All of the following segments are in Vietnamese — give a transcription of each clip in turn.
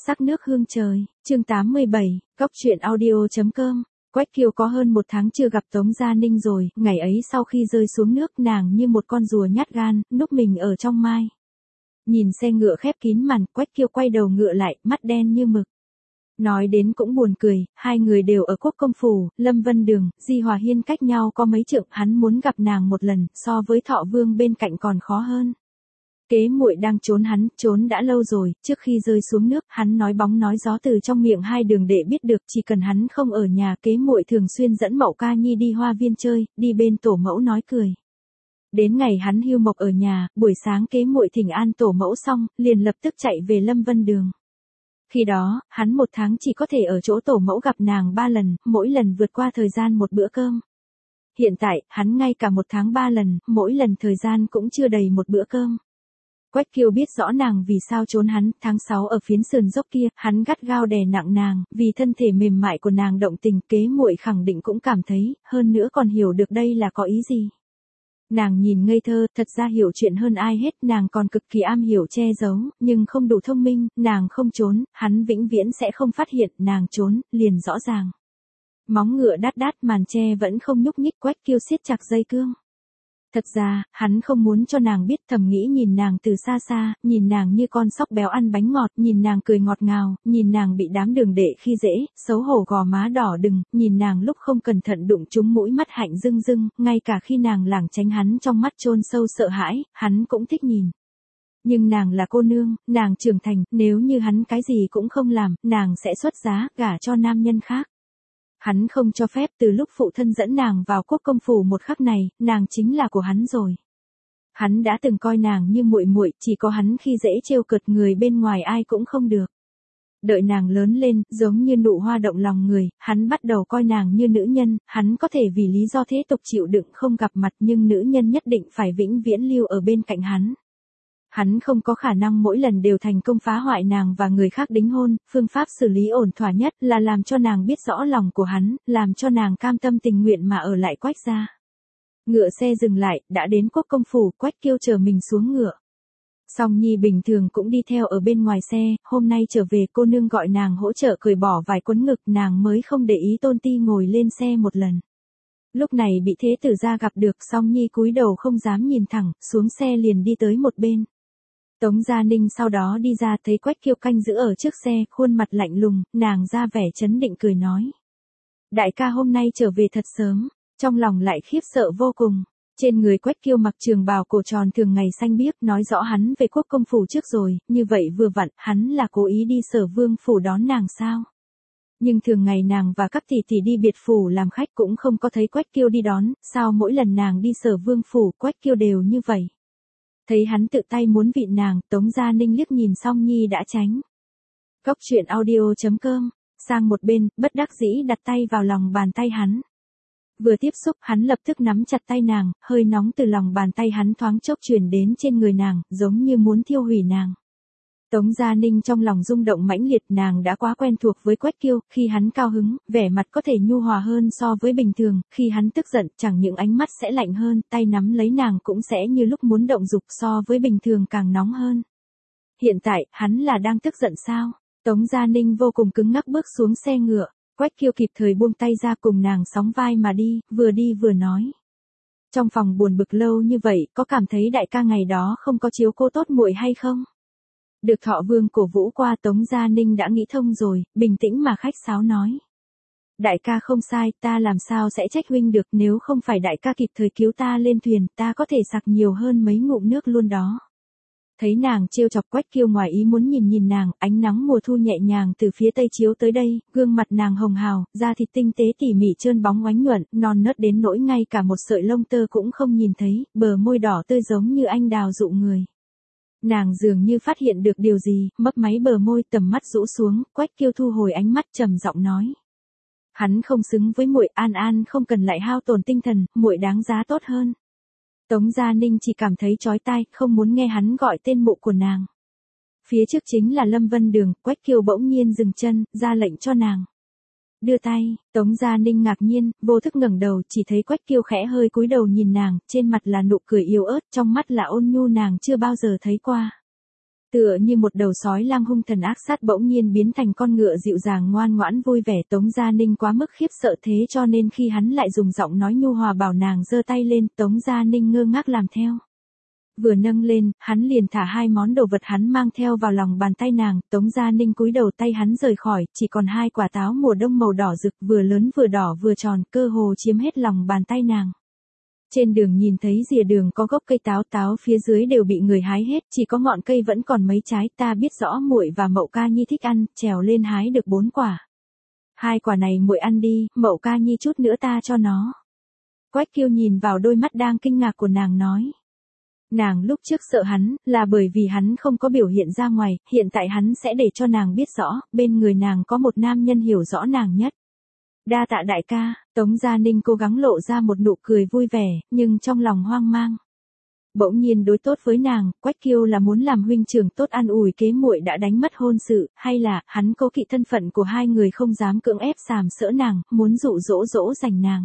Sắc nước hương trời, chương 87, Góc truyện audio.com. Quách Kiều có hơn một tháng chưa gặp Tống Gia Ninh rồi, ngày ấy sau khi rơi xuống nước nàng như một con rùa nhát gan, núp mình ở trong mai. Nhìn xe ngựa khép kín màn, Quách Kiều quay đầu ngựa lại, mắt đen như mực. Nói đến cũng buồn cười, hai người đều ở Quốc Công Phủ, Lâm Vân Đường, Di Hòa Hiên cách nhau có mấy trượng, hắn muốn gặp nàng một lần, so với Thọ Vương bên cạnh còn khó hơn. Kế muội đang trốn hắn, trốn đã lâu rồi, trước khi rơi xuống nước, hắn nói bóng nói gió từ trong miệng hai đường đệ biết được, chỉ cần hắn không ở nhà, kế muội thường xuyên dẫn Mậu Ca Nhi đi hoa viên chơi, đi bên tổ mẫu nói cười. Đến ngày hắn hưu mộc ở nhà, buổi sáng kế muội thỉnh an tổ mẫu xong, liền lập tức chạy về Lâm Vân Đường. Khi đó, hắn một tháng chỉ có thể ở chỗ tổ mẫu gặp nàng 3 lần, mỗi lần vượt qua thời gian một bữa cơm. Hiện tại, hắn ngay cả một tháng 3 lần, mỗi lần thời gian cũng chưa đầy một bữa cơm. Quách Kiều biết rõ nàng vì sao trốn hắn, tháng 6 ở phiến sườn dốc kia, hắn gắt gao đè nặng nàng, vì thân thể mềm mại của nàng động tình, kế muội khẳng định cũng cảm thấy, hơn nữa còn hiểu được đây là có ý gì. Nàng nhìn ngây thơ, thật ra hiểu chuyện hơn ai hết, nàng còn cực kỳ am hiểu che giấu, nhưng không đủ thông minh, nàng không trốn, hắn vĩnh viễn sẽ không phát hiện, nàng trốn, liền rõ ràng. Móng ngựa đát đát, màn che vẫn không nhúc nhích, Quách Kiều siết chặt dây cương. Thật ra, hắn không muốn cho nàng biết, thầm nghĩ nhìn nàng từ xa xa, nhìn nàng như con sóc béo ăn bánh ngọt, nhìn nàng cười ngọt ngào, nhìn nàng bị đám đường đệ khi dễ, xấu hổ gò má đỏ đừng, nhìn nàng lúc không cẩn thận đụng trúng mũi mắt hạnh rưng rưng, ngay cả khi nàng lảng tránh hắn trong mắt chôn sâu sợ hãi, hắn cũng thích nhìn. Nhưng nàng là cô nương, nàng trưởng thành, nếu như hắn cái gì cũng không làm, nàng sẽ xuất giá, gả cho nam nhân khác. Hắn không cho phép, từ lúc phụ thân dẫn nàng vào Quốc Công Phủ một khắc này, nàng chính là của hắn rồi. Hắn đã từng coi nàng như muội muội, chỉ có hắn khi dễ trêu cợt người bên ngoài ai cũng không được. Đợi nàng lớn lên, giống như nụ hoa động lòng người, hắn bắt đầu coi nàng như nữ nhân, hắn có thể vì lý do thế tục chịu đựng không gặp mặt nhưng nữ nhân nhất định phải vĩnh viễn lưu ở bên cạnh hắn. Hắn không có khả năng mỗi lần đều thành công phá hoại nàng và người khác đính hôn, phương pháp xử lý ổn thỏa nhất là làm cho nàng biết rõ lòng của hắn, làm cho nàng cam tâm tình nguyện mà ở lại Quách gia. Ngựa xe dừng lại, đã đến Quốc Công Phủ, Quách Kiều chờ mình xuống ngựa. Song Nhi bình thường cũng đi theo ở bên ngoài xe, hôm nay trở về cô nương gọi nàng hỗ trợ cởi bỏ vài quấn ngực, nàng mới không để ý Tôn Ti ngồi lên xe một lần. Lúc này bị thế tử gia gặp được, Song Nhi cúi đầu không dám nhìn thẳng, xuống xe liền đi tới một bên. Tống Gia Ninh sau đó đi ra thấy Quách Kiều canh giữ ở trước xe, khuôn mặt lạnh lùng, nàng ra vẻ trấn định cười nói. Đại ca hôm nay trở về thật sớm, trong lòng lại khiếp sợ vô cùng. Trên người Quách Kiều mặc trường bào cổ tròn thường ngày xanh biếc, nói rõ hắn về Quốc Công Phủ trước rồi, như vậy vừa vặn, hắn là cố ý đi Sở Vương Phủ đón nàng sao. Nhưng thường ngày nàng và các tỷ tỷ đi biệt phủ làm khách cũng không có thấy Quách Kiều đi đón, sao mỗi lần nàng đi Sở Vương Phủ, Quách Kiều đều như vậy. Thấy hắn tự tay muốn vịn nàng, Tống Gia Ninh liếc nhìn Song Nhi đã tránh. Góc truyện audio.com, sang một bên, bất đắc dĩ đặt tay vào lòng bàn tay hắn. Vừa tiếp xúc, hắn lập tức nắm chặt tay nàng, hơi nóng từ lòng bàn tay hắn thoáng chốc truyền đến trên người nàng, giống như muốn thiêu hủy nàng. Tống Gia Ninh trong lòng rung động mãnh liệt, nàng đã quá quen thuộc với Quách Kiều, khi hắn cao hứng, vẻ mặt có thể nhu hòa hơn so với bình thường, khi hắn tức giận, chẳng những ánh mắt sẽ lạnh hơn, tay nắm lấy nàng cũng sẽ như lúc muốn động dục so với bình thường càng nóng hơn. Hiện tại, hắn là đang tức giận sao? Tống Gia Ninh vô cùng cứng ngắc bước xuống xe ngựa, Quách Kiều kịp thời buông tay ra cùng nàng sóng vai mà đi vừa nói. Trong phòng buồn bực lâu như vậy, có cảm thấy đại ca ngày đó không có chiếu cố tốt muội hay không? Được Thọ Vương cổ vũ qua, Tống Gia Ninh đã nghĩ thông rồi, bình tĩnh mà khách sáo nói. Đại ca không sai, ta làm sao sẽ trách huynh được, nếu không phải đại ca kịp thời cứu ta lên thuyền, ta có thể sặc nhiều hơn mấy ngụm nước luôn đó. Thấy nàng trêu chọc, Quách Kiều ngoài ý muốn nhìn nàng, ánh nắng mùa thu nhẹ nhàng từ phía tây chiếu tới đây, gương mặt nàng hồng hào, da thịt tinh tế tỉ mỉ trơn bóng oánh nhuận, non nớt đến nỗi ngay cả một sợi lông tơ cũng không nhìn thấy, bờ môi đỏ tươi giống như anh đào dụ người. Nàng dường như phát hiện được điều gì, mấp máy bờ môi, tầm mắt rũ xuống, Quách Kiều thu hồi ánh mắt trầm giọng nói. Hắn không xứng với muội, An An không cần lại hao tổn tinh thần, muội đáng giá tốt hơn. Tống Gia Ninh chỉ cảm thấy chói tai, không muốn nghe hắn gọi tên mụ của nàng. Phía trước chính là Lâm Vân Đường, Quách Kiều bỗng nhiên dừng chân, ra lệnh cho nàng. Đưa tay, Tống Gia Ninh ngạc nhiên, vô thức ngẩng đầu, chỉ thấy Quách Kiều khẽ hơi cúi đầu nhìn nàng, trên mặt là nụ cười yếu ớt, trong mắt là ôn nhu nàng chưa bao giờ thấy qua. Tựa như một đầu sói lang hung thần ác sát bỗng nhiên biến thành con ngựa dịu dàng ngoan ngoãn vui vẻ. Tống Gia Ninh quá mức khiếp sợ thế cho nên khi hắn lại dùng giọng nói nhu hòa bảo nàng giơ tay lên, Tống Gia Ninh ngơ ngác làm theo. Vừa nâng lên, hắn liền thả hai món đồ vật hắn mang theo vào lòng bàn tay nàng. Tống Gia Ninh cúi đầu, tay hắn rời khỏi, chỉ còn hai quả táo mùa đông màu đỏ rực, vừa lớn vừa đỏ vừa tròn, cơ hồ chiếm hết lòng bàn tay nàng. Trên đường nhìn thấy rìa đường có gốc cây táo, táo phía dưới đều bị người hái hết, chỉ có ngọn cây vẫn còn mấy trái. Ta biết rõ muội và Mậu Ca Nhi thích ăn, trèo lên hái được 4 quả. 2 quả này muội ăn đi, Mậu Ca Nhi chút nữa ta cho nó. Quách Kiêu nhìn vào đôi mắt đang kinh ngạc của nàng nói. Nàng lúc trước sợ hắn, là bởi vì hắn không có biểu hiện ra ngoài, hiện tại hắn sẽ để cho nàng biết rõ, bên người nàng có một nam nhân hiểu rõ nàng nhất. Đa tạ đại ca. Tống Gia Ninh cố gắng lộ ra một nụ cười vui vẻ, nhưng trong lòng hoang mang. Bỗng nhiên đối tốt với nàng, Quách Kiêu là muốn làm huynh trưởng tốt an ủi kế muội đã đánh mất hôn sự, hay là hắn cố kỵ thân phận của hai người không dám cưỡng ép sàm sỡ nàng, muốn dụ dỗ dành nàng.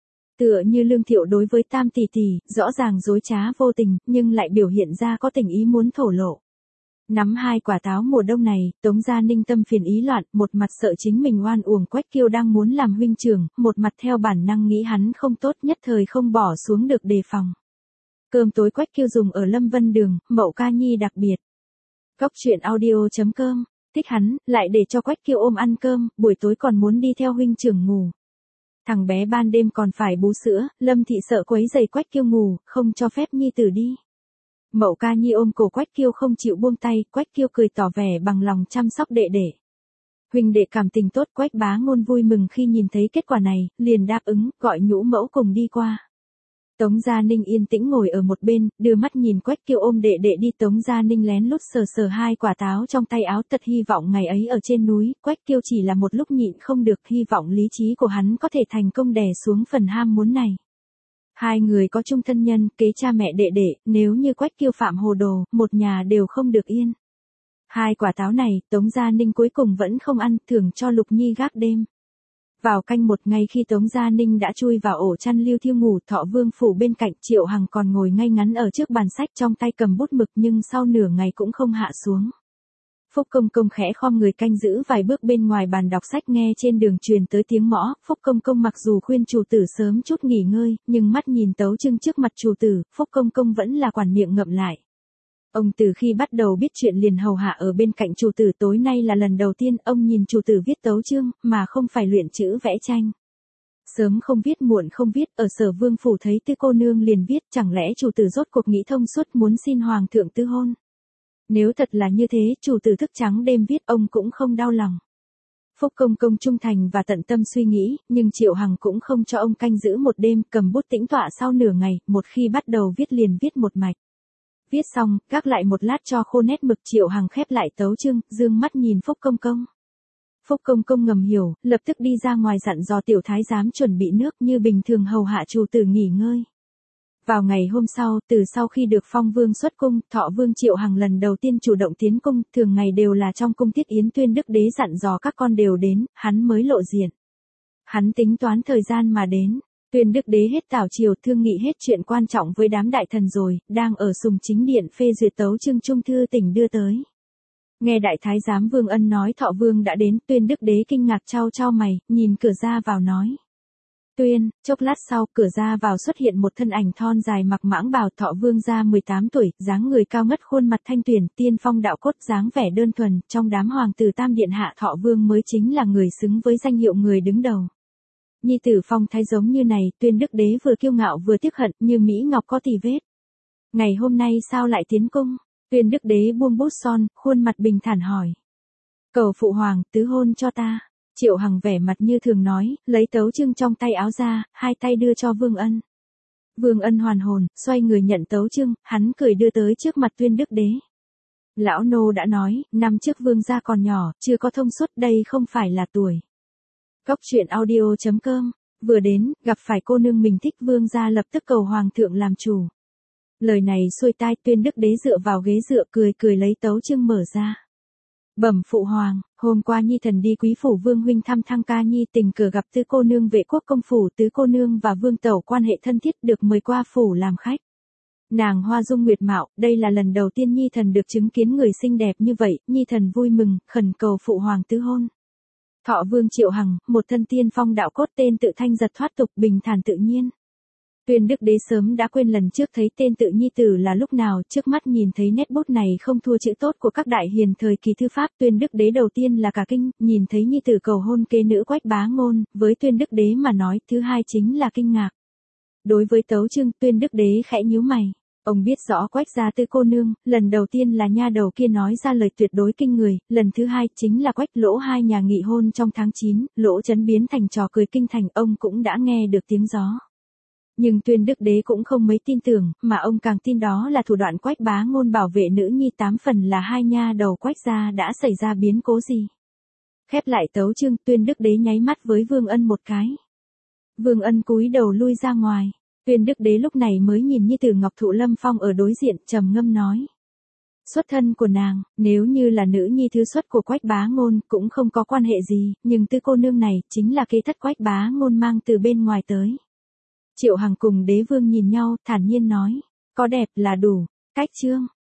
Tựa như Lương Thiệu đối với Tam tỷ tỷ, rõ ràng dối trá vô tình, nhưng lại biểu hiện ra có tình ý muốn thổ lộ. Nắm 2 quả táo mùa đông này, Tống Gia Ninh tâm phiền ý loạn, một mặt sợ chính mình oan uổng Quách Kiêu đang muốn làm huynh trưởng, một mặt theo bản năng nghĩ hắn không tốt, nhất thời không bỏ xuống được đề phòng. Cơm tối Quách Kiêu dùng ở Lâm Vân Đường, Mậu Ca Nhi đặc biệt. Góc truyện audio.com, thích hắn, lại để cho Quách Kiêu ôm ăn cơm, buổi tối còn muốn đi theo huynh trưởng ngủ. Thằng bé ban đêm còn phải bú sữa, Lâm Thị sợ quấy rầy Quách Kiêu ngủ, không cho phép Nhi tử đi. Mậu Ca Nhi ôm cổ Quách Kiêu không chịu buông tay, Quách Kiêu cười tỏ vẻ bằng lòng chăm sóc đệ đệ. Huynh đệ cảm tình tốt, Quách Bá Ngôn vui mừng khi nhìn thấy kết quả này, liền đáp ứng, gọi nhũ mẫu cùng đi qua. Tống Gia Ninh yên tĩnh ngồi ở một bên, đưa mắt nhìn Quách Kiêu ôm đệ đệ đi. Tống Gia Ninh lén lút sờ 2 quả táo trong tay áo, thật hy vọng ngày ấy ở trên núi, Quách Kiêu chỉ là một lúc nhịn không được, hy vọng lý trí của hắn có thể thành công đè xuống phần ham muốn này. Hai người có chung thân nhân, kế cha mẹ đệ đệ, nếu như Quách Kiêu phạm hồ đồ, một nhà đều không được yên. 2 quả táo này, Tống Gia Ninh cuối cùng vẫn không ăn, thưởng cho Lục Nhi gác đêm. Vào canh 1 ngày khi Tống Gia Ninh đã chui vào ổ chăn Lưu Thiêu ngủ, Thọ Vương phủ bên cạnh, Triệu Hằng còn ngồi ngay ngắn ở trước bàn sách trong tay cầm bút mực, nhưng sau nửa ngày cũng không hạ xuống. Phúc Công Công khẽ khom người canh giữ vài bước bên ngoài bàn đọc sách, nghe trên đường truyền tới tiếng mõ. Phúc Công Công mặc dù khuyên chủ tử sớm chút nghỉ ngơi, nhưng mắt nhìn tấu chương trước mặt chủ tử, Phúc Công Công vẫn là quản miệng ngậm lại. Ông từ khi bắt đầu biết chuyện liền hầu hạ ở bên cạnh chủ tử, tối nay là lần đầu tiên ông nhìn chủ tử viết tấu chương, mà không phải luyện chữ vẽ tranh. Sớm không viết muộn không viết, ở Sở Vương phủ thấy Tư cô nương liền viết, chẳng lẽ chủ tử rốt cuộc nghĩ thông suốt muốn xin hoàng thượng tư hôn. Nếu thật là như thế, chủ tử thức trắng đêm viết ông cũng không đau lòng. Phúc Công Công trung thành và tận tâm suy nghĩ, nhưng Triệu Hằng cũng không cho ông canh giữ một đêm, cầm bút tĩnh tọa sau nửa ngày, một khi bắt đầu viết liền viết một mạch. Viết xong, gác lại một lát cho khô nét mực, Triệu Hằng khép lại tấu chương, dương mắt nhìn Phúc Công Công. Phúc Công Công ngầm hiểu, lập tức đi ra ngoài dặn dò tiểu thái giám chuẩn bị nước, như bình thường hầu hạ chủ tử nghỉ ngơi. Vào ngày hôm sau, từ sau khi được phong vương xuất cung, Thọ Vương Triệu Hằng lần đầu tiên chủ động tiến cung, thường ngày đều là trong cung tiết yến, Tuyên Đức Đế dặn dò các con đều đến, hắn mới lộ diện. Hắn tính toán thời gian mà đến. Tuyên Đức Đế hết tảo triều, thương nghị hết chuyện quan trọng với đám đại thần rồi, đang ở Sùng Chính Điện phê duyệt tấu chương trung thư tỉnh đưa tới. Nghe đại thái giám Vương Ân nói Thọ Vương đã đến, Tuyên Đức Đế kinh ngạc chau mày, nhìn cửa ra vào nói. Tuyên, chốc lát sau, cửa ra vào xuất hiện một thân ảnh thon dài mặc mãng bào. Thọ Vương gia 18 tuổi, dáng người cao ngất, khuôn mặt thanh tuyển, tiên phong đạo cốt, dáng vẻ đơn thuần, trong đám hoàng tử Tam điện hạ Thọ Vương mới chính là người xứng với danh hiệu người đứng đầu. Nhi tử phong thái giống như này, Tuyên Đức Đế vừa kiêu ngạo vừa tiếc hận, như Mỹ Ngọc có tì vết. Ngày hôm nay sao lại tiến cung? Tuyên Đức Đế buông bút son, khuôn mặt bình thản hỏi. Cầu phụ hoàng, tứ hôn cho ta. Triệu Hằng vẻ mặt như thường nói, lấy tấu chương trong tay áo ra, hai tay đưa cho Vương Ân. Vương Ân hoàn hồn, xoay người nhận tấu chương, hắn cười đưa tới trước mặt Tuyên Đức Đế. Lão nô đã nói, năm trước Vương gia còn nhỏ, chưa có thông suốt, đây không phải là tuổi. Góc truyện audio.com, vừa đến, gặp phải cô nương mình thích, Vương gia lập tức cầu hoàng thượng làm chủ. Lời này xuôi tai, Tuyên Đức Đế dựa vào ghế dựa, cười lấy tấu chương mở ra. Bẩm phụ hoàng, hôm qua nhi thần đi quý phủ Vương huynh thăm Thăng ca nhi, tình cờ gặp Tứ cô nương Vệ Quốc công phủ, Tứ cô nương và Vương tẩu quan hệ thân thiết, được mời qua phủ làm khách. Nàng hoa dung nguyệt mạo, đây là lần đầu tiên Nhi thần được chứng kiến người xinh đẹp như vậy, Nhi thần vui mừng, khẩn cầu phụ hoàng tứ hôn. Thọ Vương Triệu Hằng, một thân tiên phong đạo cốt, tên tự thanh giật thoát tục, bình thản tự nhiên. Tuyên Đức Đế sớm đã quên lần trước thấy tên tự nhi tử là lúc nào, trước mắt nhìn thấy nét bút này không thua chữ tốt của các đại hiền thời kỳ thư pháp. Tuyên Đức Đế đầu tiên là cả kinh, nhìn thấy nhi tử cầu hôn kế nữ Quách Bá Ngôn, với Tuyên Đức Đế mà nói, thứ hai chính là kinh ngạc. Đối với Tấu Trưng, Tuyên Đức Đế khẽ nhíu mày. Ông biết rõ Quách gia tư cô nương, lần đầu tiên là nha đầu kia nói ra lời tuyệt đối kinh người, lần thứ hai chính là Quách Lỗ hai nhà nghị hôn trong tháng 9, Lỗ Chấn biến thành trò cười kinh thành, ông cũng đã nghe được tiếng gió. Nhưng Tuyên Đức Đế cũng không mấy tin tưởng, mà ông càng tin đó là thủ đoạn Quách Bá Ngôn bảo vệ nữ nhi, 8 phần là hai nha đầu Quách gia đã xảy ra biến cố gì. Khép lại tấu chương, Tuyên Đức Đế nháy mắt với Vương Ân một cái. Vương Ân cúi đầu lui ra ngoài. Tuyên Đức Đế lúc này mới nhìn nhi tử Ngọc Thụ Lâm Phong ở đối diện, trầm ngâm nói. Xuất thân của nàng, nếu như là nữ nhi thứ xuất của Quách Bá Ngôn, cũng không có quan hệ gì, nhưng tư cô nương này, chính là kế thất Quách Bá Ngôn mang từ bên ngoài tới. Triệu Hằng cùng Đế Vương nhìn nhau, thản nhiên nói. Có đẹp là đủ. Cách chương.